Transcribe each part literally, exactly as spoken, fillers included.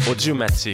Audiomatique.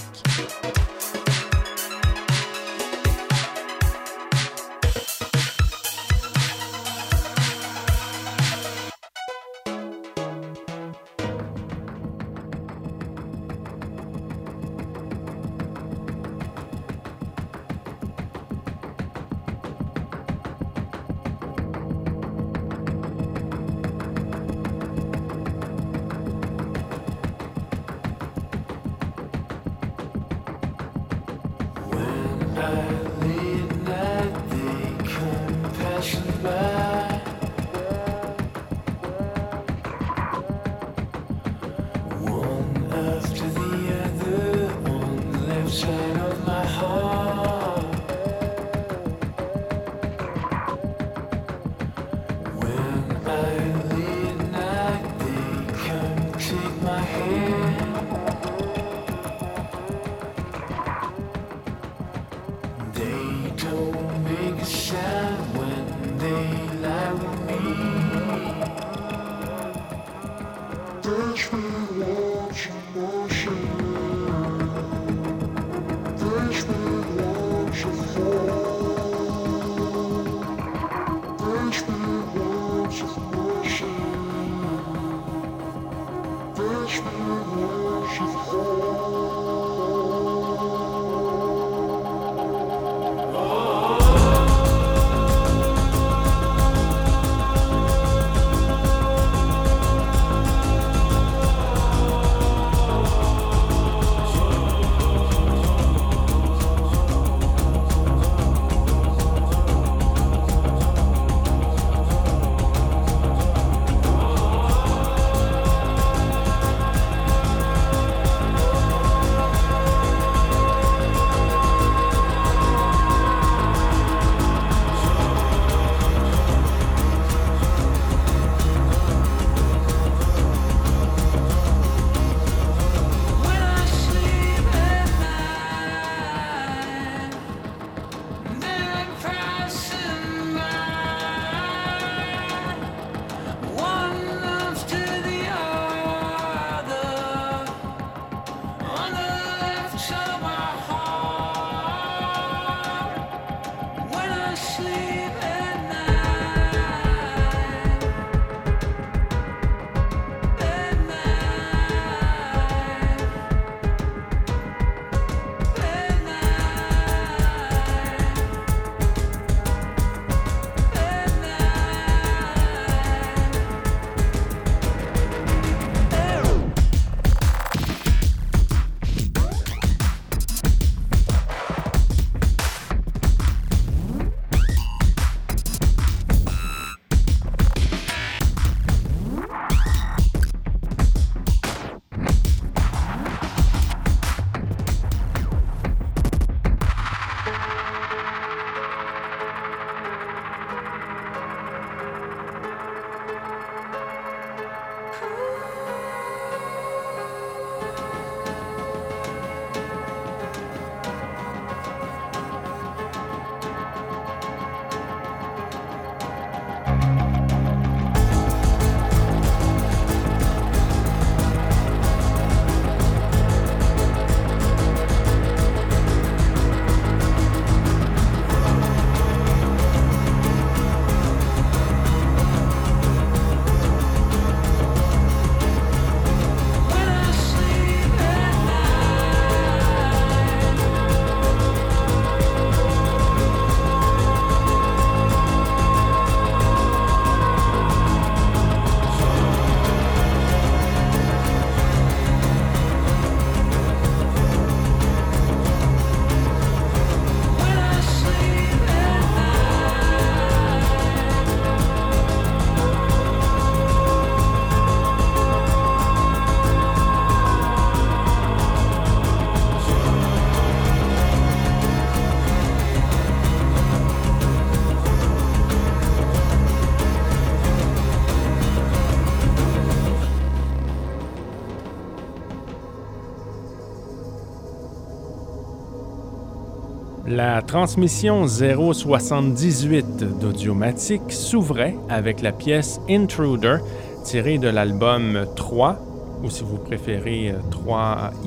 La transmission zéro soixante-dix-huit d'Audiomatique s'ouvrait avec la pièce Intruder, tirée de l'album trois, ou si vous préférez trois i,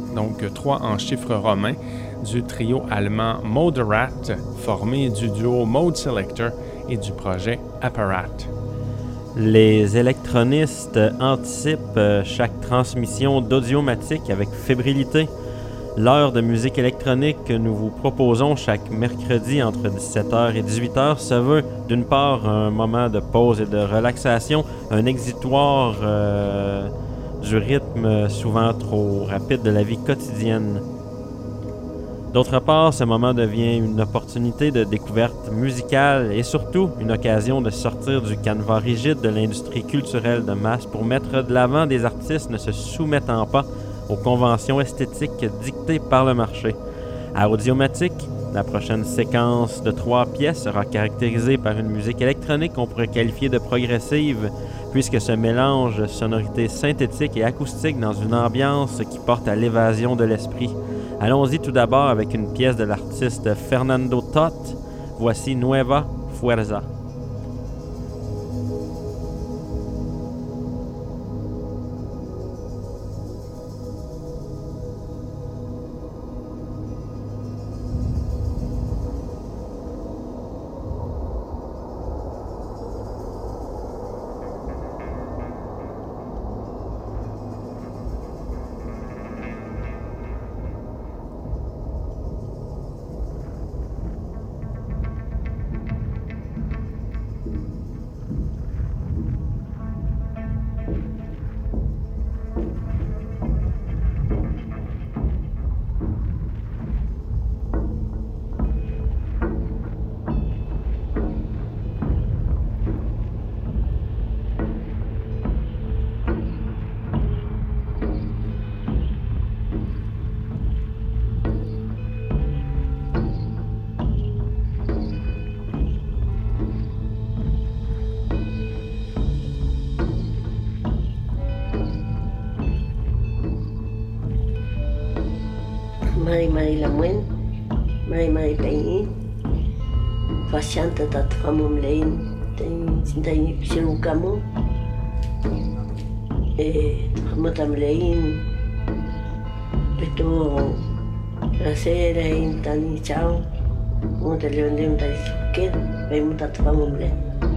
donc trois en chiffres romains, du trio allemand Moderat, formé du duo Mode Selector et du projet Apparat. Les électronistes anticipent chaque transmission d'Audiomatique avec fébrilité. L'heure de musique électronique que nous vous proposons chaque mercredi entre dix-sept heures et dix-huit heures se veut d'une part un moment de pause et de relaxation, un exutoire euh, du rythme souvent trop rapide de la vie quotidienne. D'autre part, ce moment devient une opportunité de découverte musicale et surtout une occasion de sortir du canevas rigide de l'industrie culturelle de masse pour mettre de l'avant des artistes ne se soumettant pas aux conventions esthétiques dictées par le marché. À Audiomatique, la prochaine séquence de trois pièces sera caractérisée par une musique électronique qu'on pourrait qualifier de progressive, puisque ce mélange sonorités synthétiques et acoustiques dans une ambiance qui porte à l'évasion de l'esprit. Allons-y tout d'abord avec une pièce de l'artiste Fernando Tot. Voici Nueva Fuerza. Mari Mari Lamuen, Mari Mari Taini, Fashanta Tatfamum Lein, Taini Psirukamu, Tamatam Lein, Peto Rasera in Tani Chao, Monteleonem Tasuket, Bemutatfamum Lein.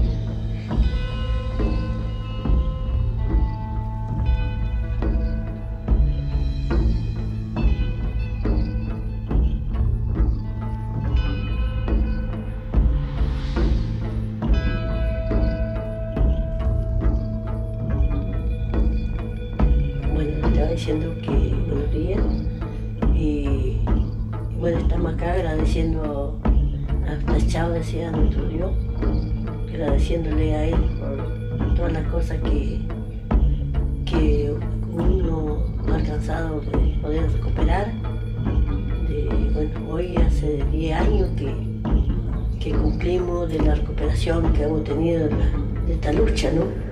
Diciendo que buenos días y, y bueno, estamos acá agradeciendo hasta Chao, decía nuestro Dios, agradeciéndole a Él por todas las cosas que, que uno ha alcanzado de poder recuperar. De, bueno, hoy hace diez años que, que cumplimos de la recuperación que hemos tenido de, la, de esta lucha, ¿no?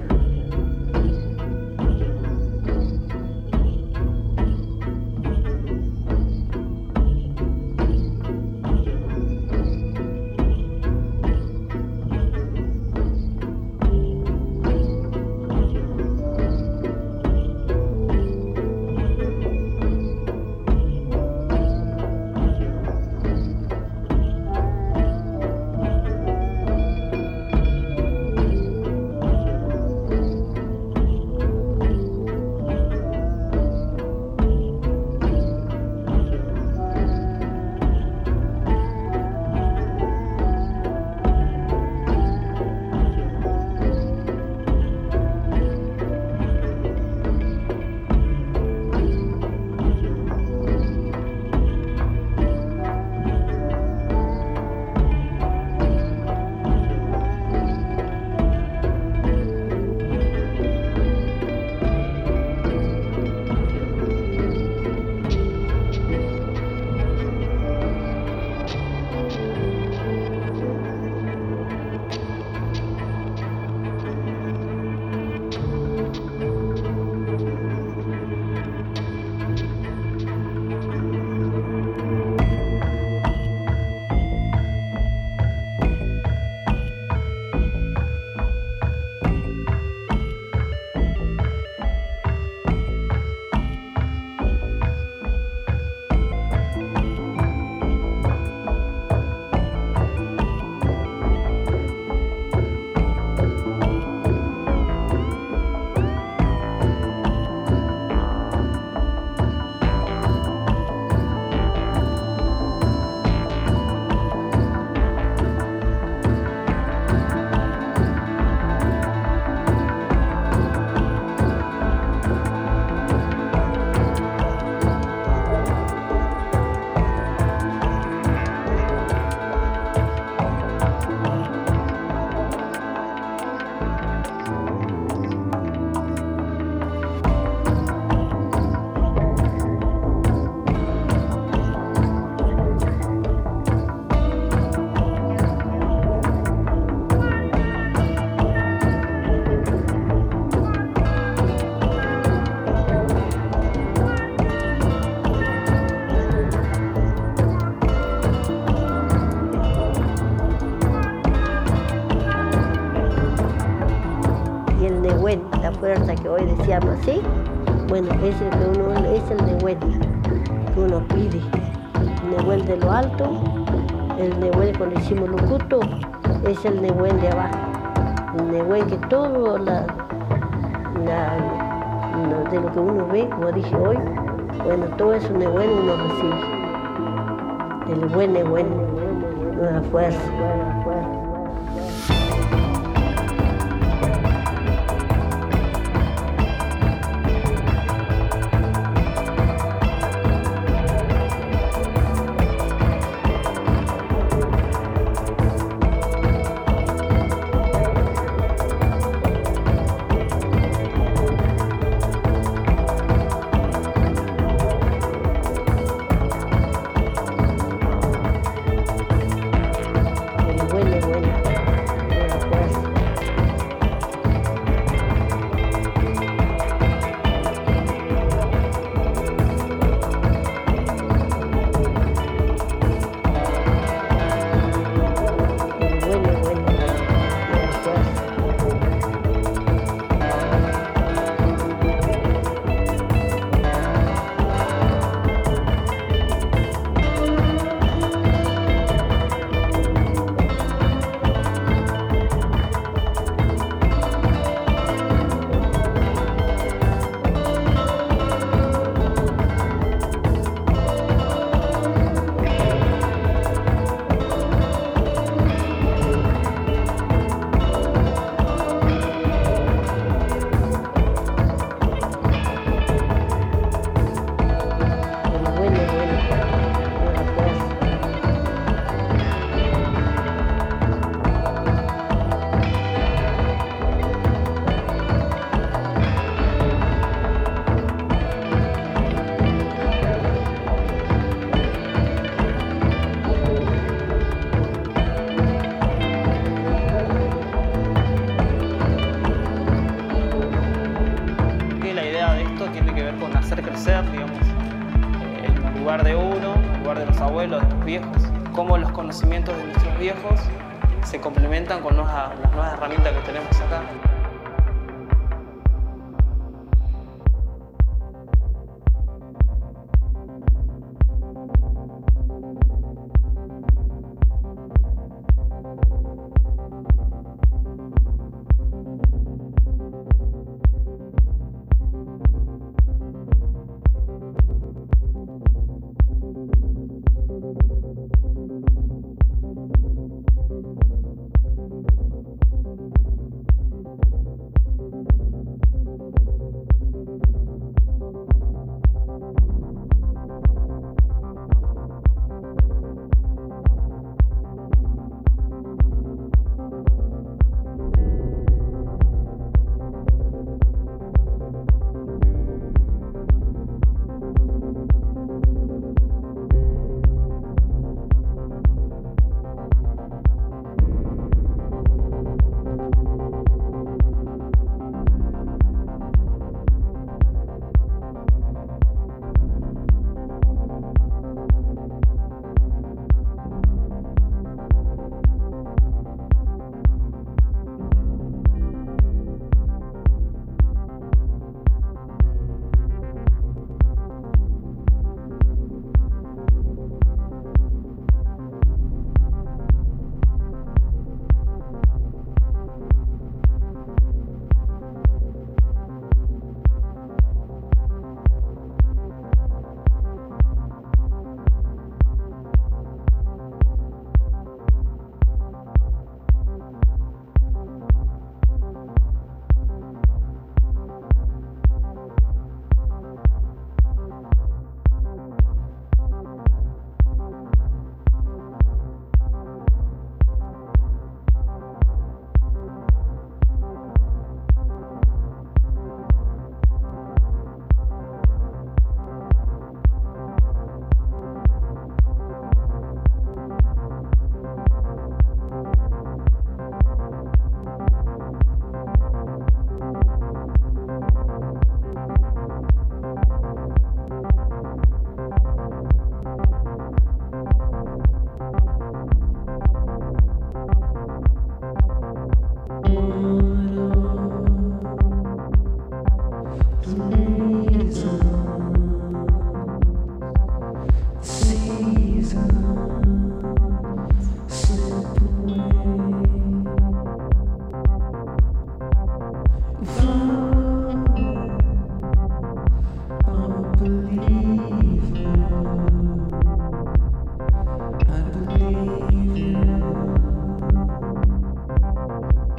Nehuen, la fuerza que hoy decíamos así. Bueno, es el que uno es el Nehuen que uno pide. El Nehuen de lo alto, el Nehuen cuando hicimos Lucuto, es el Nehuen de abajo. El Nehuen que todo la, la, la, de lo que uno ve, como dije hoy, bueno, todo eso Nehuen uno recibe. El buen Nehuen, la fuerza, la fuerza. Cómo los conocimientos de nuestros viejos se complementan con las nuevas herramientas que tenemos acá.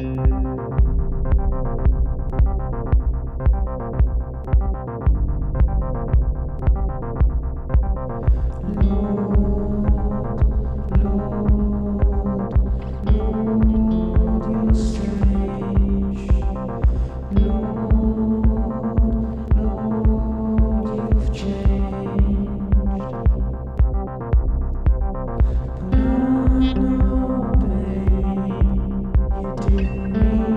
But I know, babe, you did me.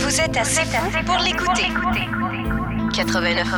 Vous êtes assez fou pour l'écouter. quatre-vingt-neuf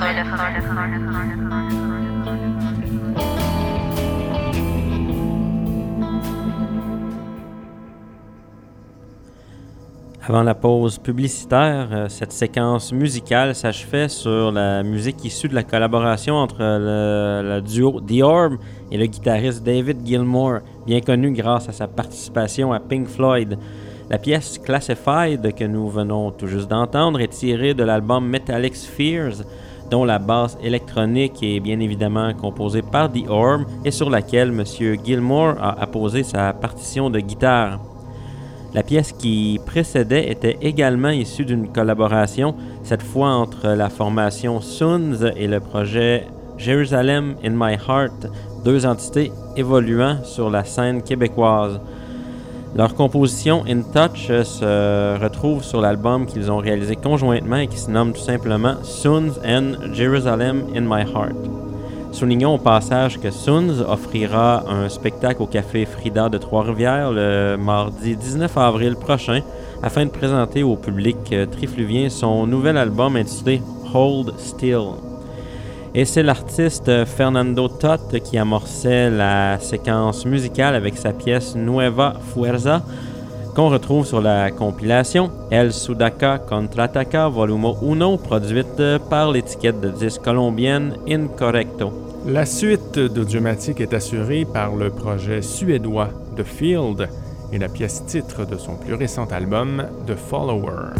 Avant la pause publicitaire, cette séquence musicale s'achevait sur la musique issue de la collaboration entre le, le duo The Orb et le guitariste David Gilmour, bien connu grâce à sa participation à Pink Floyd. La pièce Classified que nous venons tout juste d'entendre est tirée de l'album Metallic Spheres, dont la basse électronique est bien évidemment composée par The Orb et sur laquelle M. Gilmour a apposé sa partition de guitare. La pièce qui précédait était également issue d'une collaboration, cette fois entre la formation Soons et le projet Jerusalem in My Heart, deux entités évoluant sur la scène québécoise. Leur composition In Touch se retrouve sur l'album qu'ils ont réalisé conjointement et qui se nomme tout simplement Soons and Jerusalem in My Heart. Soulignons au passage que Soons offrira un spectacle au Café Frida de Trois-Rivières le mardi dix-neuf avril prochain afin de présenter au public trifluvien son nouvel album intitulé Hold Still. Et c'est l'artiste Fernando Tot qui amorçait la séquence musicale avec sa pièce Nueva Fuerza qu'on retrouve sur la compilation El Sudaca Contraataca Volume un, produite par l'étiquette de disque colombienne Incorrecto. La suite d'Audiomatique est assurée par le projet suédois The Field et la pièce titre de son plus récent album The Follower.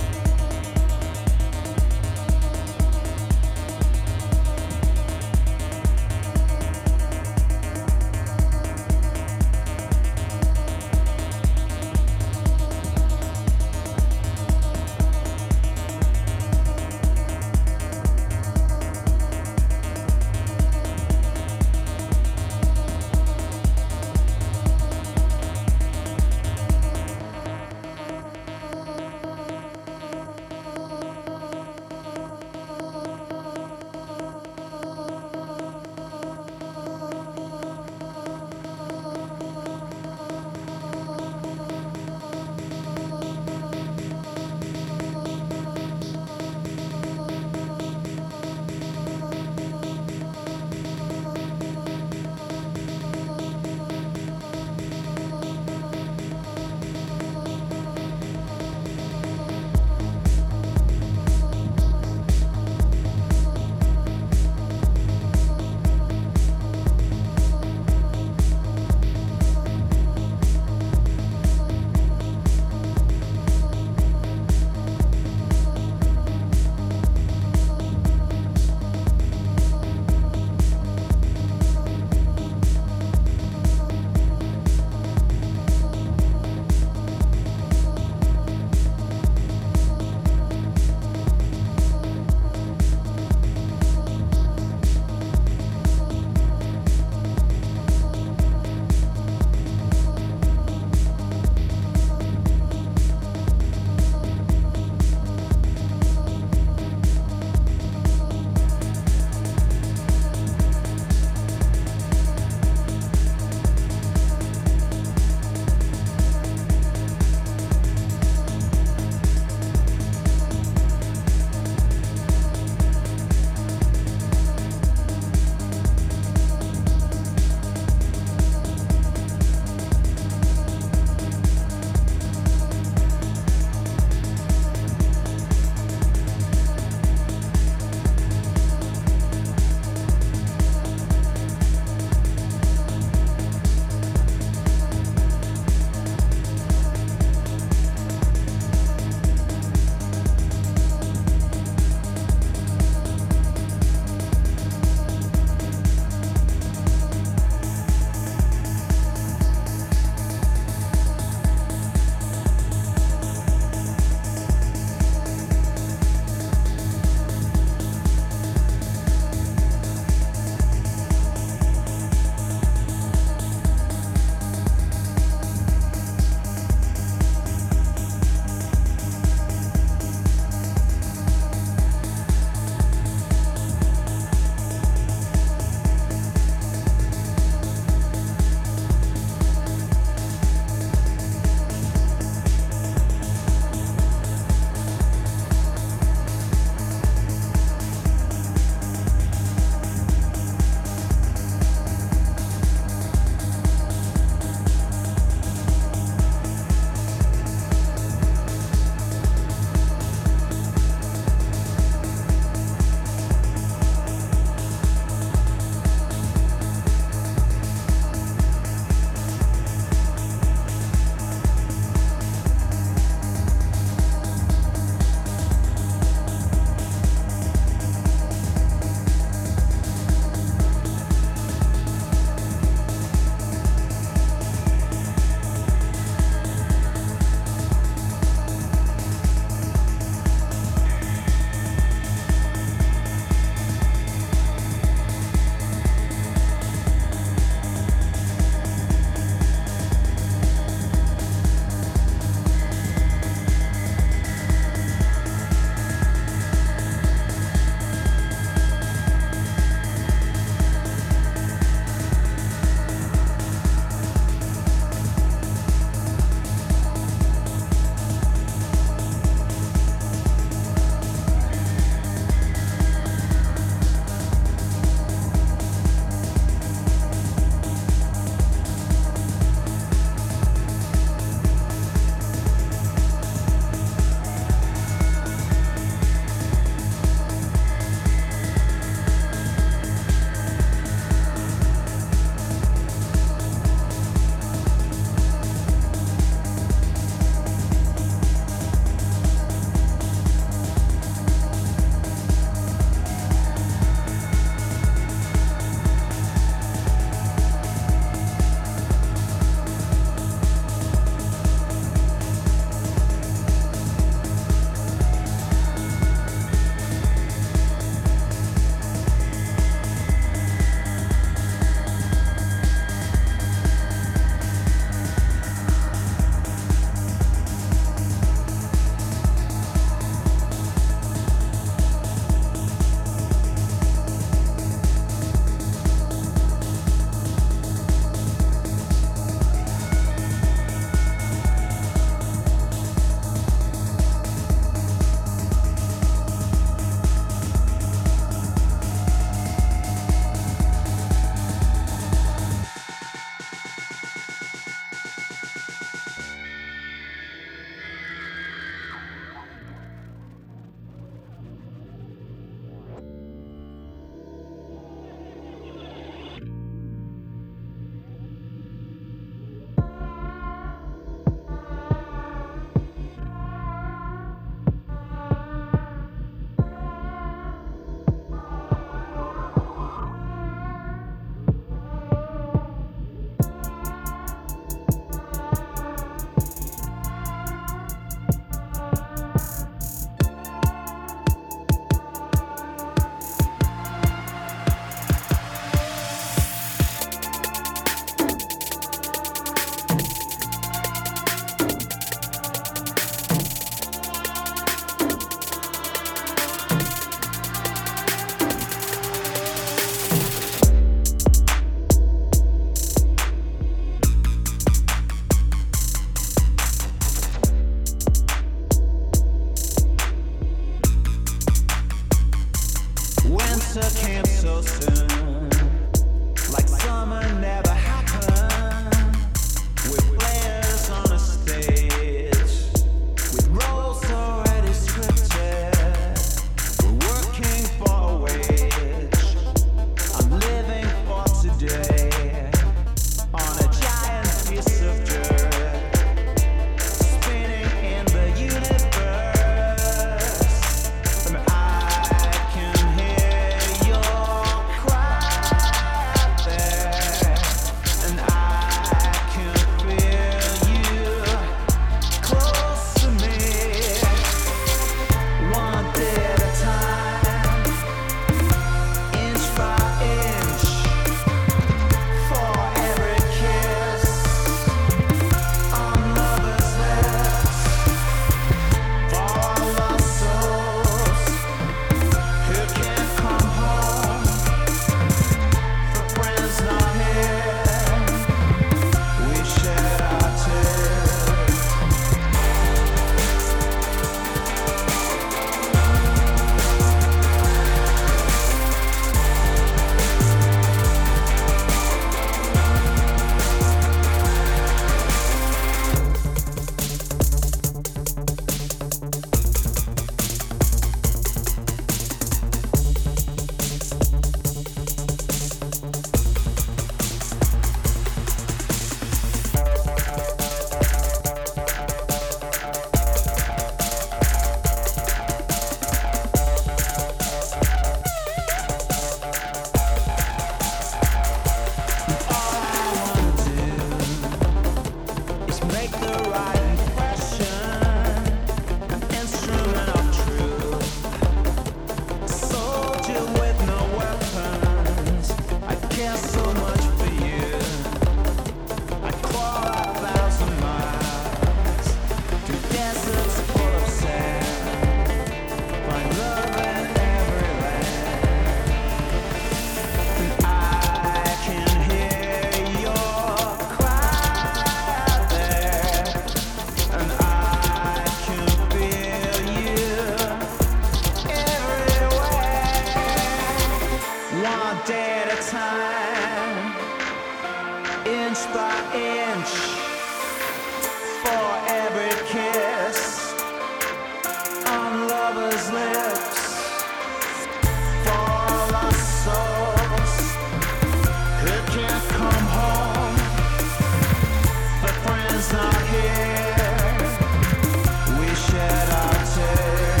inch by inch, for every kiss on lovers' lips, for all our souls who can't come home, for friends not here, we shed our tears.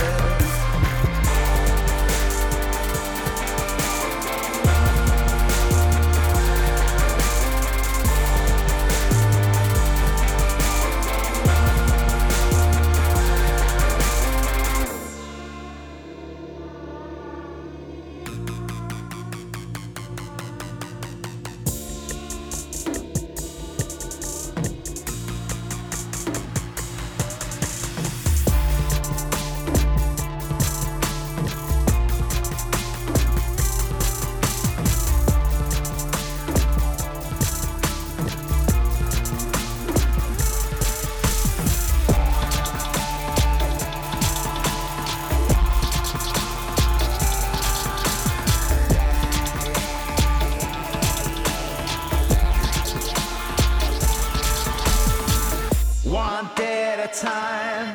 One day at a time,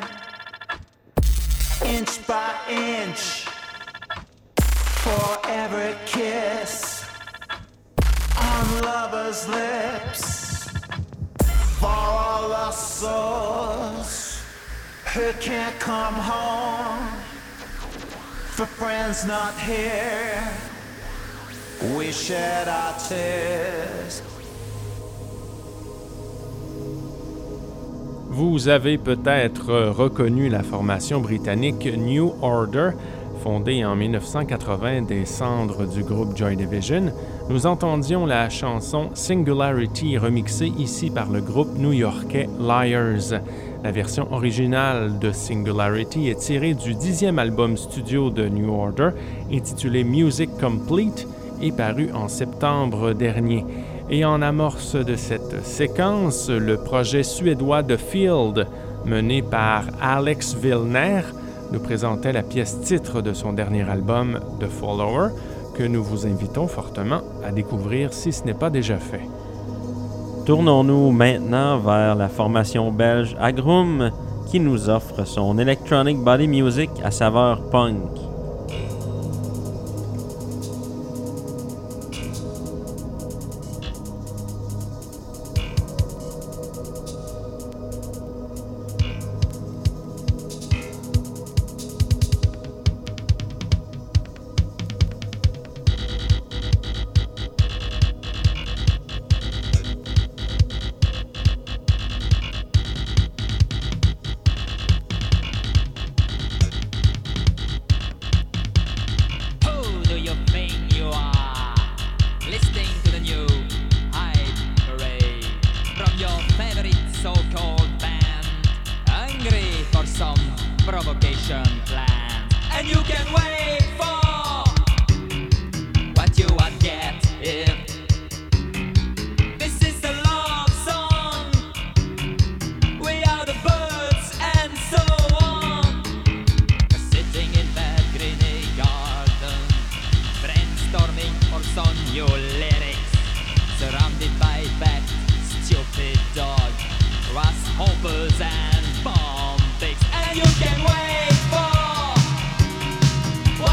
inch by inch, for every kiss on lovers' lips, for all our souls who can't come home, for friends not here, we shed our tears. Vous avez peut-être reconnu la formation britannique New Order, fondée en dix-neuf cent quatre-vingts des cendres du groupe Joy Division. Nous entendions la chanson Singularity remixée ici par le groupe new-yorkais Liars. La version originale de Singularity est tirée du dixième album studio de New Order, intitulé Music Complete, et paru en septembre dernier. Et en amorce de cette séquence, le projet suédois The Field, mené par Alex Vilner, nous présentait la pièce titre de son dernier album, The Follower, que nous vous invitons fortement à découvrir si ce n'est pas déjà fait. Tournons-nous maintenant vers la formation belge Agrum, qui nous offre son electronic body music à saveur punk. And bomb things, and you can wait for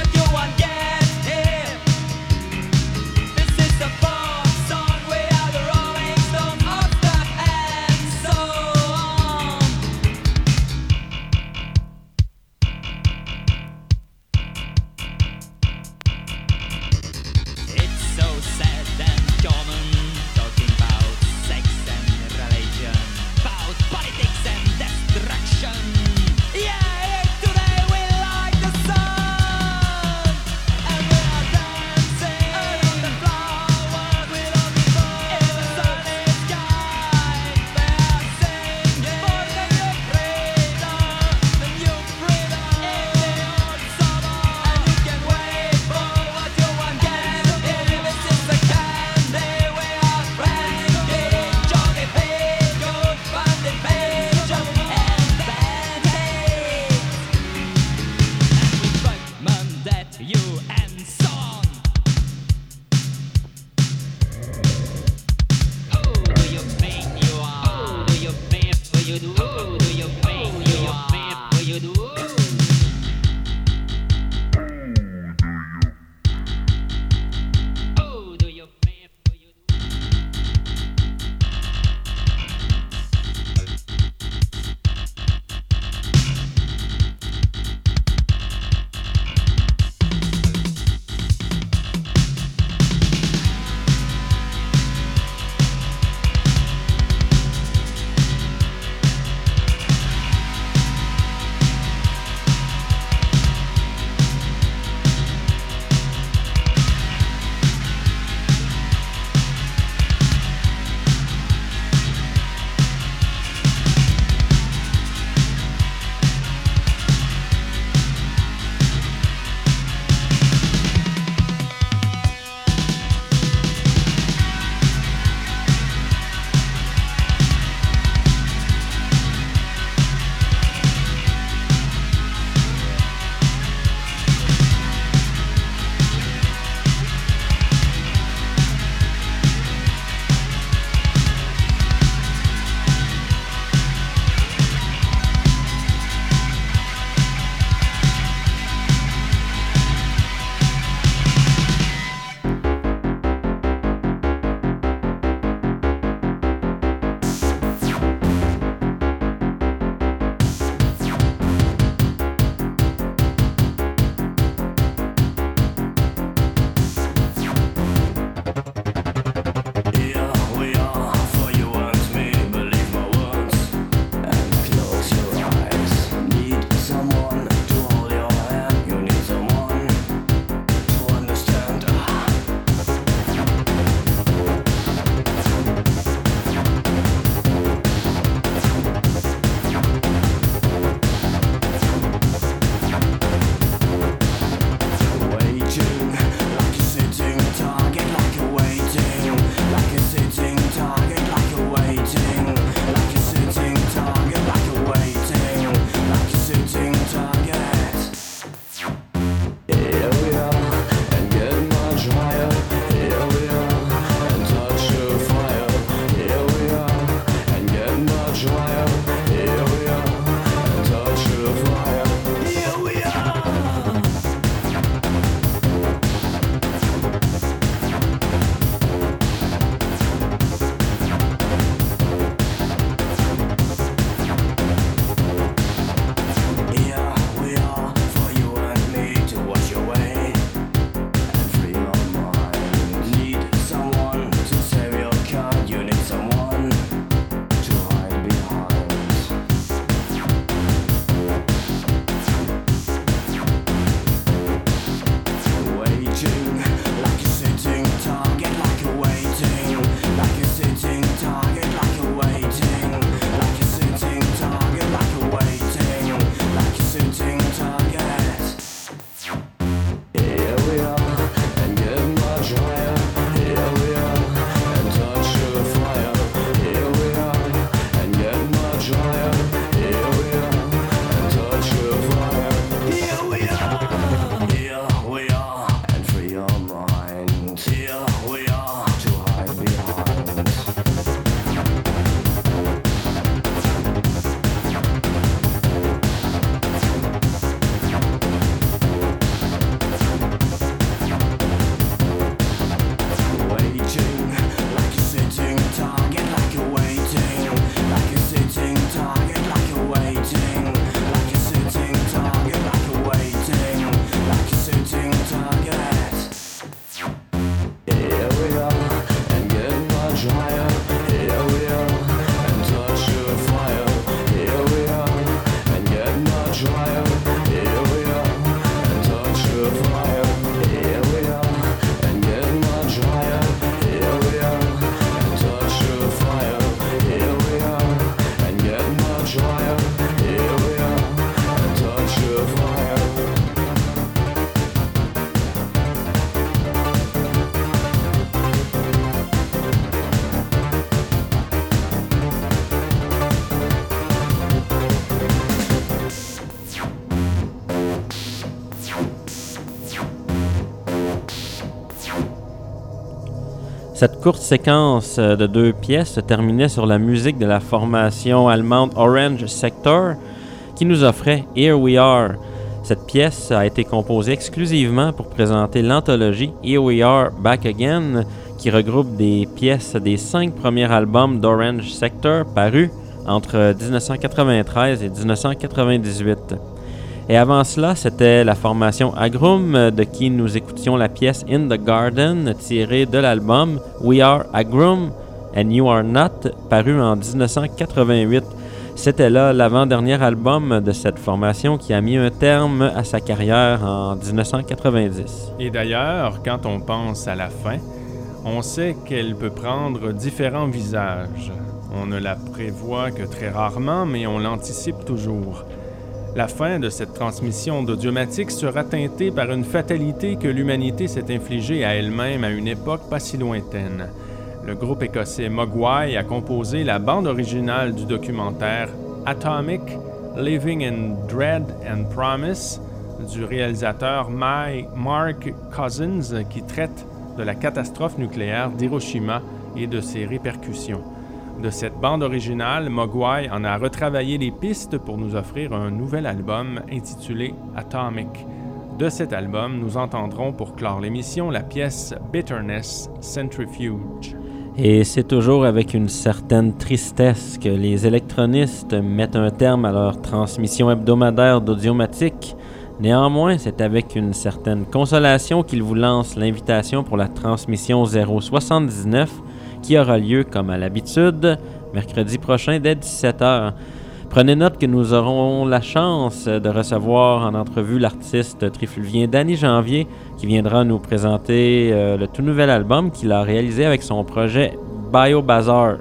Cette courte séquence de deux pièces se terminait sur la musique de la formation allemande Orange Sector qui nous offrait Here We Are. Cette pièce a été composée exclusivement pour présenter l'anthologie Here We Are Back Again qui regroupe des pièces des cinq premiers albums d'Orange Sector parus entre dix-neuf cent quatre-vingt-treize et dix-neuf cent quatre-vingt-dix-huit. Et avant cela, c'était la formation Agrum de qui nous écoutions la pièce In the Garden tirée de l'album We Are Agrum and You Are Not paru en dix-neuf cent quatre-vingt-huit. C'était là l'avant-dernier album de cette formation qui a mis un terme à sa carrière en dix-neuf cent quatre-vingt-dix. Et d'ailleurs, quand on pense à la fin, on sait qu'elle peut prendre différents visages. On ne la prévoit que très rarement, mais on l'anticipe toujours. La fin de cette transmission d'Audiomatique sera teintée par une fatalité que l'humanité s'est infligée à elle-même à une époque pas si lointaine. Le groupe écossais Mogwai a composé la bande originale du documentaire Atomic, Living in Dread and Promise du réalisateur My Mark Cousins qui traite de la catastrophe nucléaire d'Hiroshima et de ses répercussions. De cette bande originale, Mogwai en a retravaillé les pistes pour nous offrir un nouvel album intitulé Atomic. De cet album, nous entendrons pour clore l'émission la pièce Bitterness Centrifuge. Et c'est toujours avec une certaine tristesse que les électronistes mettent un terme à leur transmission hebdomadaire d'Audiomatique. Néanmoins, c'est avec une certaine consolation qu'ils vous lancent l'invitation pour la transmission zéro soixante-dix-neuf qui aura lieu, comme à l'habitude, mercredi prochain dès dix-sept heures. Prenez note que nous aurons la chance de recevoir en entrevue l'artiste trifluvien Danny Janvier qui viendra nous présenter euh, le tout nouvel album qu'il a réalisé avec son projet BioBazar.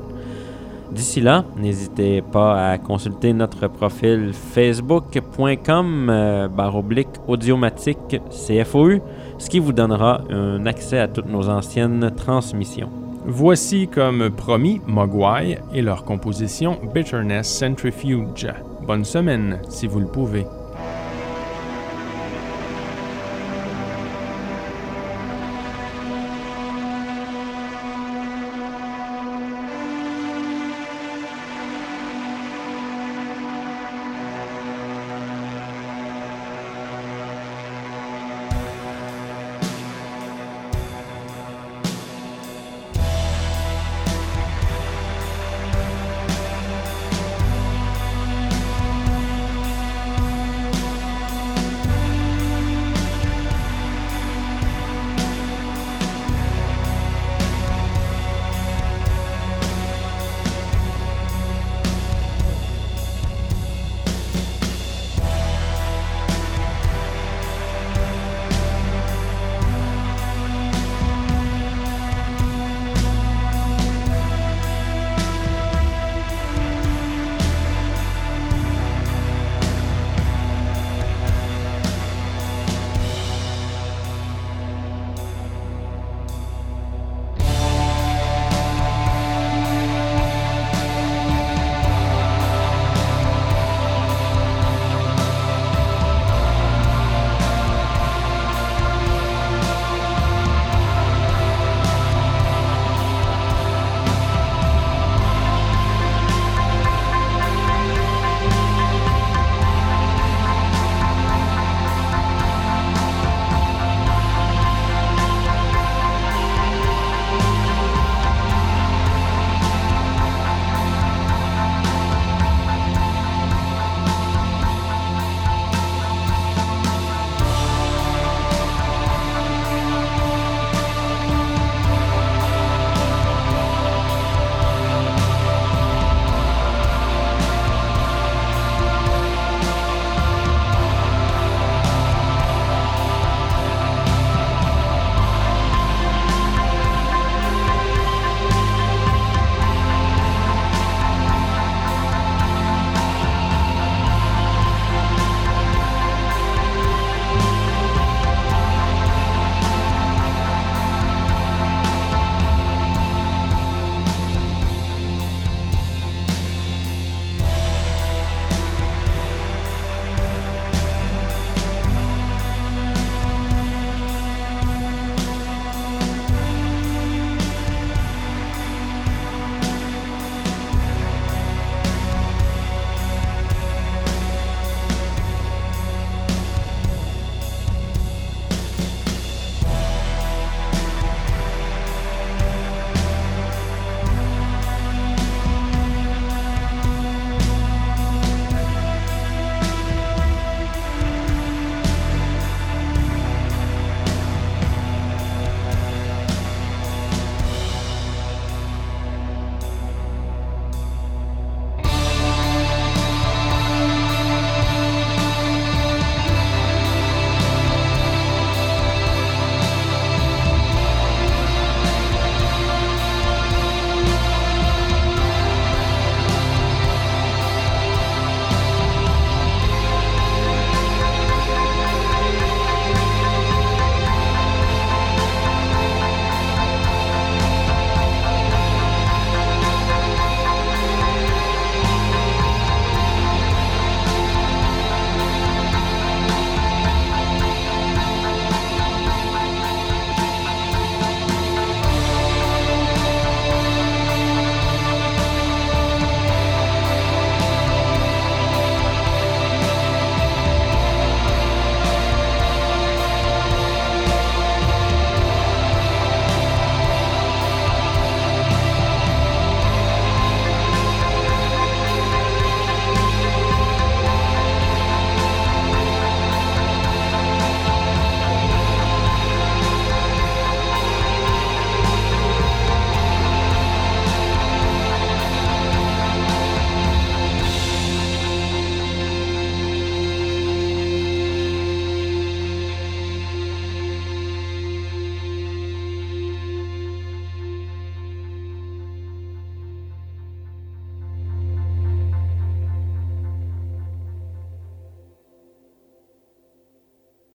D'ici là, n'hésitez pas à consulter notre profil facebook.com euh, barre oblique audiomatique C F O U, ce qui vous donnera un accès à toutes nos anciennes transmissions. Voici comme promis Mogwai et leur composition Bitterness Centrifuge. Bonne semaine si vous le pouvez.